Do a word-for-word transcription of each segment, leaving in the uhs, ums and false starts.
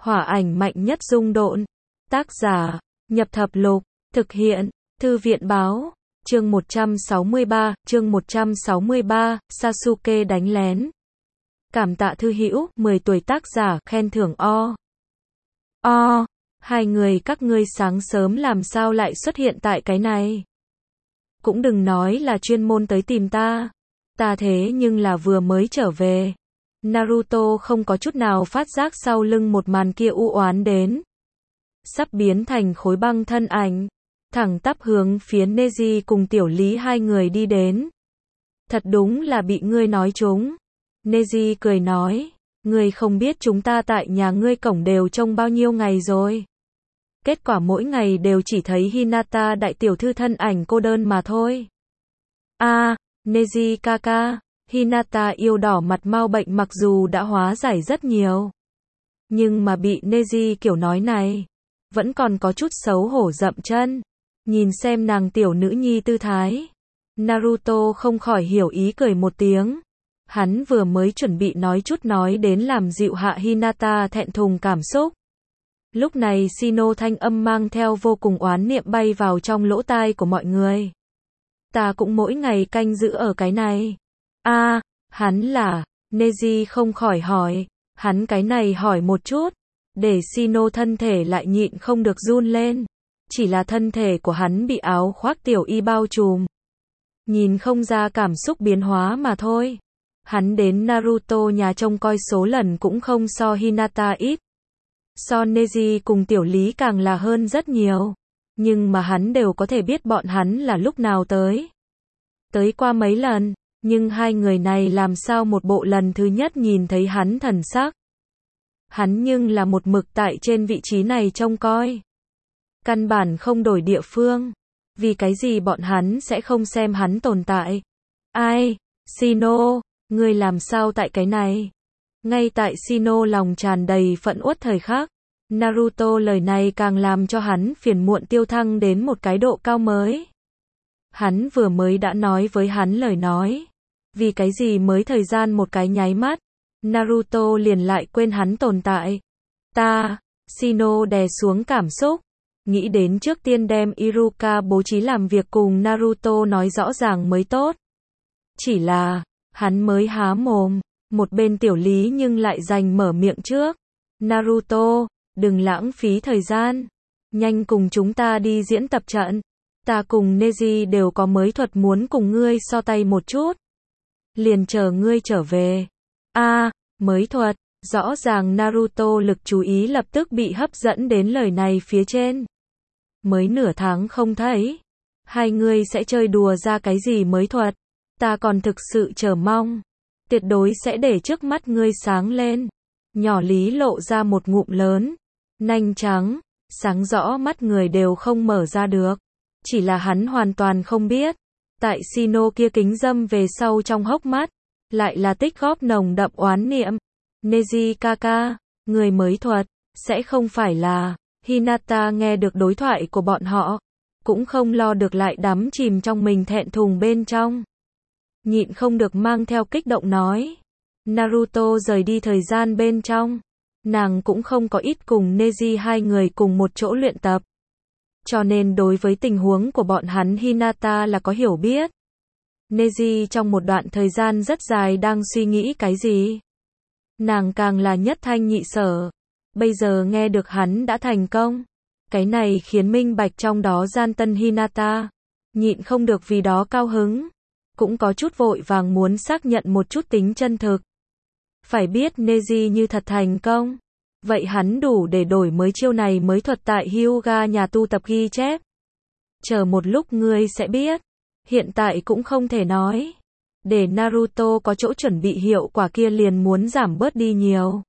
Hỏa ảnh mạnh nhất dung độn. Tác giả, Nhập Thập Lục. Thực hiện, Thư viện báo. Chương một trăm sáu mươi ba, chương một trăm sáu mươi ba, Sasuke đánh lén. Cảm tạ thư hữu, mười tuổi tác giả, khen thưởng o. O, hai người các ngươi sáng sớm làm sao lại xuất hiện tại cái này? Cũng đừng nói là chuyên môn tới tìm ta. Ta thế nhưng là vừa mới trở về. Naruto không có chút nào phát giác sau lưng một màn kia u oán đến. Sắp biến thành khối băng thân ảnh. Thẳng tắp hướng phía Neji cùng Tiểu Lý hai người đi đến. Thật đúng là bị ngươi nói trúng. Neji cười nói. Ngươi không biết chúng ta tại nhà ngươi cổng đều trông bao nhiêu ngày rồi. Kết quả mỗi ngày đều chỉ thấy Hinata đại tiểu thư thân ảnh cô đơn mà thôi. A, à, Neji kaka, Hinata yêu đỏ mặt mau bệnh mặc dù đã hóa giải rất nhiều. Nhưng mà bị Neji kiểu nói này, vẫn còn có chút xấu hổ dậm chân. Nhìn xem nàng tiểu nữ nhi tư thái. Naruto không khỏi hiểu ý cười một tiếng. Hắn vừa mới chuẩn bị nói chút nói đến làm dịu hạ Hinata thẹn thùng cảm xúc. Lúc này Shino thanh âm mang theo vô cùng oán niệm bay vào trong lỗ tai của mọi người. Ta cũng mỗi ngày canh giữ ở cái này. A, à, hắn là, Neji không khỏi hỏi. Hắn cái này hỏi một chút. Để Shino thân thể lại nhịn không được run lên. Chỉ là thân thể của hắn bị áo khoác tiểu y bao trùm. Nhìn không ra cảm xúc biến hóa mà thôi. Hắn đến Naruto nhà trông coi số lần cũng không so Hinata ít. So Neji cùng Tiểu Lý càng là hơn rất nhiều. Nhưng mà hắn đều có thể biết bọn hắn là lúc nào tới. Tới qua mấy lần, nhưng hai người này làm sao một bộ lần thứ nhất nhìn thấy hắn thần sắc. Hắn nhưng là một mực tại trên vị trí này trông coi. Căn bản không đổi địa phương. Vì cái gì bọn hắn sẽ không xem hắn tồn tại? Ai? Shino, ngươi làm sao tại cái này? Ngay tại Shino lòng tràn đầy phẫn uất thời khắc, Naruto lời này càng làm cho hắn phiền muộn tiêu thăng đến một cái độ cao mới. Hắn vừa mới đã nói với hắn lời nói. Vì cái gì mới thời gian một cái nháy mắt, Naruto liền lại quên hắn tồn tại. Ta, Shino đè xuống cảm xúc. Nghĩ đến trước tiên đem Iruka bố trí làm việc cùng Naruto nói rõ ràng mới tốt. Chỉ là, hắn mới há mồm, một bên Tiểu Lý nhưng lại giành mở miệng trước. Naruto, đừng lãng phí thời gian. Nhanh cùng chúng ta đi diễn tập trận. Ta cùng Neji đều có mới thuật muốn cùng ngươi so tay một chút. Liền chờ ngươi trở về. A, à, mới thuật. Rõ ràng Naruto lực chú ý lập tức bị hấp dẫn đến lời này phía trên. Mới nửa tháng không thấy. Hai người sẽ chơi đùa ra cái gì mới thuật. Ta còn thực sự chờ mong. Tuyệt đối sẽ để trước mắt ngươi sáng lên. Nhỏ Lý lộ ra một ngụm lớn. Nanh trắng. Sáng rõ mắt người đều không mở ra được. Chỉ là hắn hoàn toàn không biết. Tại Shino kia kính dâm về sau trong hốc mắt. Lại là tích góp nồng đậm oán niệm. Neji kaka, người mới thuật, sẽ không phải là. Hinata nghe được đối thoại của bọn họ. Cũng không lo được lại đắm chìm trong mình thẹn thùng bên trong. Nhịn không được mang theo kích động nói. Naruto rời đi thời gian bên trong. Nàng cũng không có ít cùng Neji hai người cùng một chỗ luyện tập. Cho nên đối với tình huống của bọn hắn Hinata là có hiểu biết. Neji trong một đoạn thời gian rất dài đang suy nghĩ cái gì. Nàng càng là nhất thanh nhị sở. Bây giờ nghe được hắn đã thành công. Cái này khiến minh bạch trong đó gian tân Hinata. Nhịn không được vì đó cao hứng. Cũng có chút vội vàng muốn xác nhận một chút tính chân thực. Phải biết Neji như thật thành công. Vậy hắn đủ để đổi mới chiêu này mới thuật tại Hyuga nhà tu tập ghi chép. Chờ một lúc ngươi sẽ biết. Hiện tại cũng không thể nói. Để Naruto có chỗ chuẩn bị hiệu quả kia liền muốn giảm bớt đi nhiều.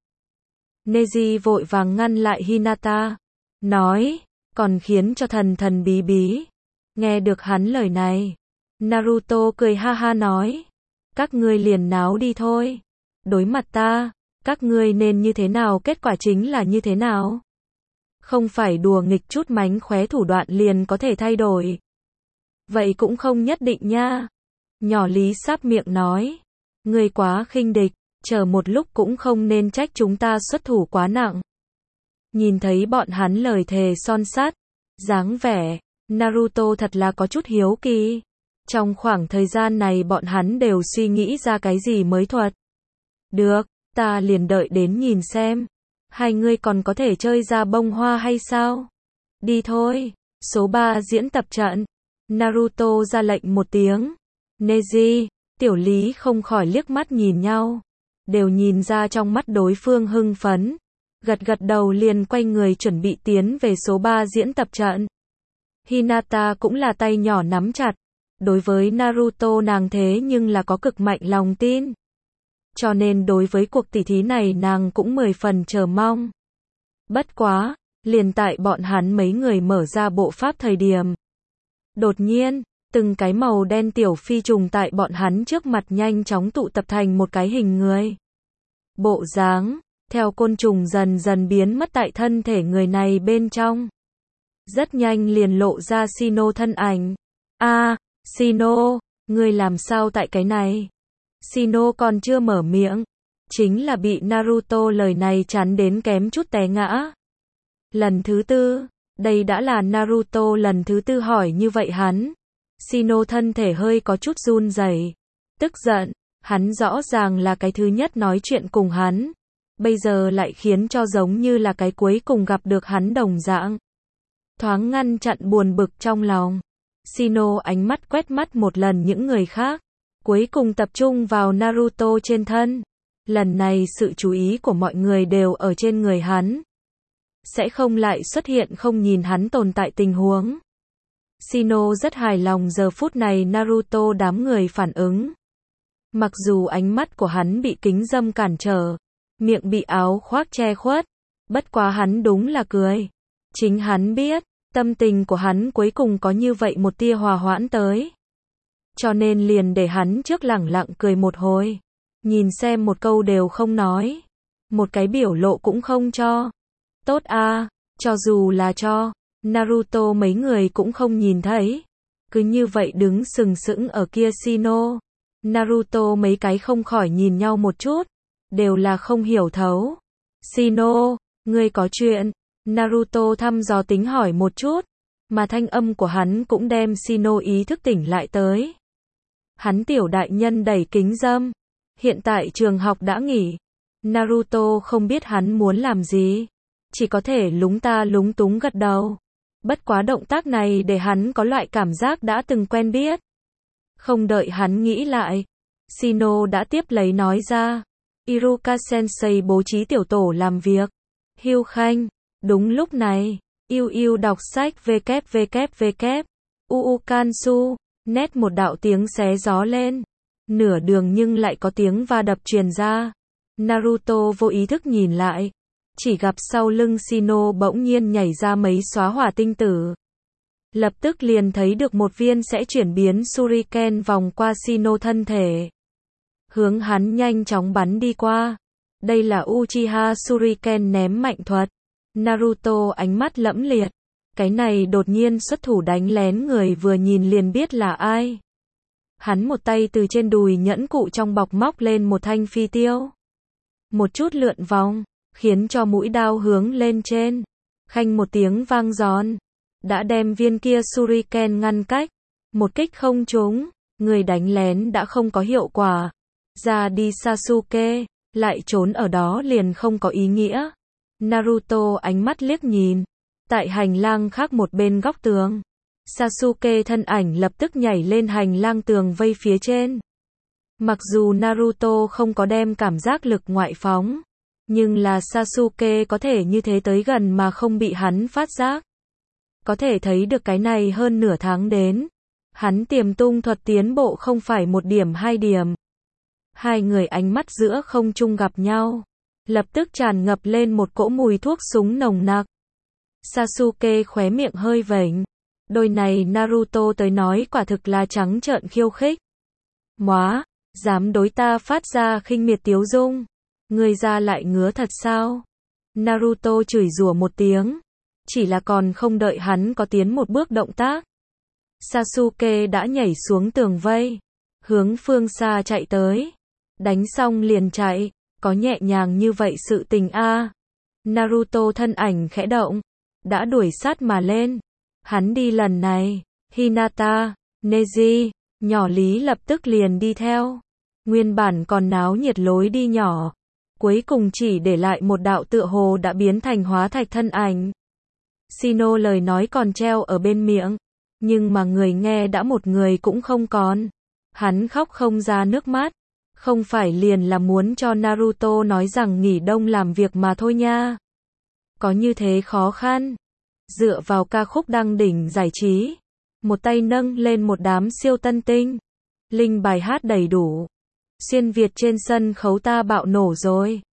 Neji vội vàng ngăn lại Hinata. Nói, còn khiến cho thần thần bí bí. Nghe được hắn lời này. Naruto cười ha ha nói. Các ngươi liền náo đi thôi. Đối mặt ta, các ngươi nên như thế nào kết quả chính là như thế nào. Không phải đùa nghịch chút mánh khóe thủ đoạn liền có thể thay đổi. Vậy cũng không nhất định nha. Nhỏ Lý sáp miệng nói. Ngươi quá khinh địch, chờ một lúc cũng không nên trách chúng ta xuất thủ quá nặng. Nhìn thấy bọn hắn lời thề son sắt, dáng vẻ, Naruto thật là có chút hiếu kỳ. Trong khoảng thời gian này bọn hắn đều suy nghĩ ra cái gì mới thuật. Được, ta liền đợi đến nhìn xem. Hai người còn có thể chơi ra bông hoa hay sao? Đi thôi. Số ba diễn tập trận. Naruto ra lệnh một tiếng. Neji, Tiểu Lý không khỏi liếc mắt nhìn nhau. Đều nhìn ra trong mắt đối phương hưng phấn. Gật gật đầu liền quay người chuẩn bị tiến về số ba diễn tập trận. Hinata cũng là tay nhỏ nắm chặt. Đối với Naruto nàng thế nhưng là có cực mạnh lòng tin. Cho nên đối với cuộc tỉ thí này nàng cũng mười phần chờ mong. Bất quá, liền tại bọn hắn mấy người mở ra bộ pháp thời điểm. Đột nhiên, từng cái màu đen tiểu phi trùng tại bọn hắn trước mặt nhanh chóng tụ tập thành một cái hình người. Bộ dáng, theo côn trùng dần dần biến mất tại thân thể người này bên trong. Rất nhanh liền lộ ra Shino thân ảnh. A, à, Shino, ngươi làm sao tại cái này? Shino còn chưa mở miệng, chính là bị Naruto lời này chắn đến kém chút té ngã. Lần thứ tư, đây đã là Naruto lần thứ tư hỏi như vậy hắn. Shino thân thể hơi có chút run rẩy, tức giận, hắn rõ ràng là cái thứ nhất nói chuyện cùng hắn, bây giờ lại khiến cho giống như là cái cuối cùng gặp được hắn đồng dạng. Thoáng ngăn chặn buồn bực trong lòng. Shino ánh mắt quét mắt một lần những người khác, cuối cùng tập trung vào Naruto trên thân. Lần này sự chú ý của mọi người đều ở trên người hắn. Sẽ không lại xuất hiện không nhìn hắn tồn tại tình huống. Shino rất hài lòng giờ phút này Naruto đám người phản ứng. Mặc dù ánh mắt của hắn bị kính dâm cản trở, miệng bị áo khoác che khuất, bất quá hắn đúng là cười. Chính hắn biết, tâm tình của hắn cuối cùng có như vậy một tia hòa hoãn tới. Cho nên liền để hắn trước lẳng lặng cười một hồi. Nhìn xem một câu đều không nói. Một cái biểu lộ cũng không cho. Tốt a, cho dù là cho, Naruto mấy người cũng không nhìn thấy. Cứ như vậy đứng sừng sững ở kia Shino. Naruto mấy cái không khỏi nhìn nhau một chút. Đều là không hiểu thấu. Shino, ngươi có chuyện. Naruto thăm dò tính hỏi một chút. Mà thanh âm của hắn cũng đem Shino ý thức tỉnh lại tới. Hắn tiểu đại nhân đẩy kính dâm. Hiện tại trường học đã nghỉ. Naruto không biết hắn muốn làm gì. Chỉ có thể lúng ta lúng túng gật đầu. Bất quá động tác này để hắn có loại cảm giác đã từng quen biết. Không đợi hắn nghĩ lại. Shino đã tiếp lấy nói ra. Iruka Sensei bố trí tiểu tổ làm việc. Hưu Khanh. Đúng lúc này. Yêu yêu đọc sách www. Uu Kansu. Nét một đạo tiếng xé gió lên. Nửa đường nhưng lại có tiếng va đập truyền ra. Naruto vô ý thức nhìn lại. Chỉ gặp sau lưng Shino bỗng nhiên nhảy ra mấy xóa hỏa tinh tử. Lập tức liền thấy được một viên sẽ chuyển biến Shuriken vòng qua Shino thân thể. Hướng hắn nhanh chóng bắn đi qua. Đây là Uchiha Shuriken ném mạnh thuật. Naruto ánh mắt lẫm liệt. Cái này đột nhiên xuất thủ đánh lén người vừa nhìn liền biết là ai. Hắn một tay từ trên đùi nhẫn cụ trong bọc móc lên một thanh phi tiêu. Một chút lượn vòng, khiến cho mũi đao hướng lên trên. Khanh một tiếng vang giòn. Đã đem viên kia Shuriken ngăn cách. Một kích không trúng, người đánh lén đã không có hiệu quả. Ra đi Sasuke, lại trốn ở đó liền không có ý nghĩa. Naruto ánh mắt liếc nhìn. Tại hành lang khác một bên góc tường. Sasuke thân ảnh lập tức nhảy lên hành lang tường vây phía trên. Mặc dù Naruto không có đem cảm giác lực ngoại phóng, nhưng là Sasuke có thể như thế tới gần mà không bị hắn phát giác. Có thể thấy được cái này hơn nửa tháng đến. Hắn tiềm tung thuật tiến bộ không phải một điểm hai điểm. Hai người ánh mắt giữa không trung gặp nhau. Lập tức tràn ngập lên một cỗ mùi thuốc súng nồng nặc. Sasuke khóe miệng hơi vểnh. Đôi này Naruto tới nói quả thực là trắng trợn khiêu khích. Móa, dám đối ta phát ra khinh miệt tiếu dung. Người ra lại ngứa thật sao? Naruto chửi rủa một tiếng. Chỉ là còn không đợi hắn có tiến một bước động tác. Sasuke đã nhảy xuống tường vây. Hướng phương xa chạy tới. Đánh xong liền chạy. Có nhẹ nhàng như vậy sự tình a. Naruto thân ảnh khẽ động, đã đuổi sát mà lên. Hắn đi lần này, Hinata, Neji, nhỏ Lý lập tức liền đi theo. Nguyên bản còn náo nhiệt lối đi nhỏ, cuối cùng chỉ để lại một đạo tựa hồ đã biến thành hóa thạch thân ảnh. Shino lời nói còn treo ở bên miệng, nhưng mà người nghe đã một người cũng không còn. Hắn khóc không ra nước mắt, không phải liền là muốn cho Naruto nói rằng nghỉ đông làm việc mà thôi nha. Có như thế khó khăn. Dựa vào ca khúc đăng đỉnh giải trí, một tay nâng lên một đám siêu tân tinh. Linh bài hát đầy đủ. Xuyên Việt trên sân khấu ta bạo nổ rồi.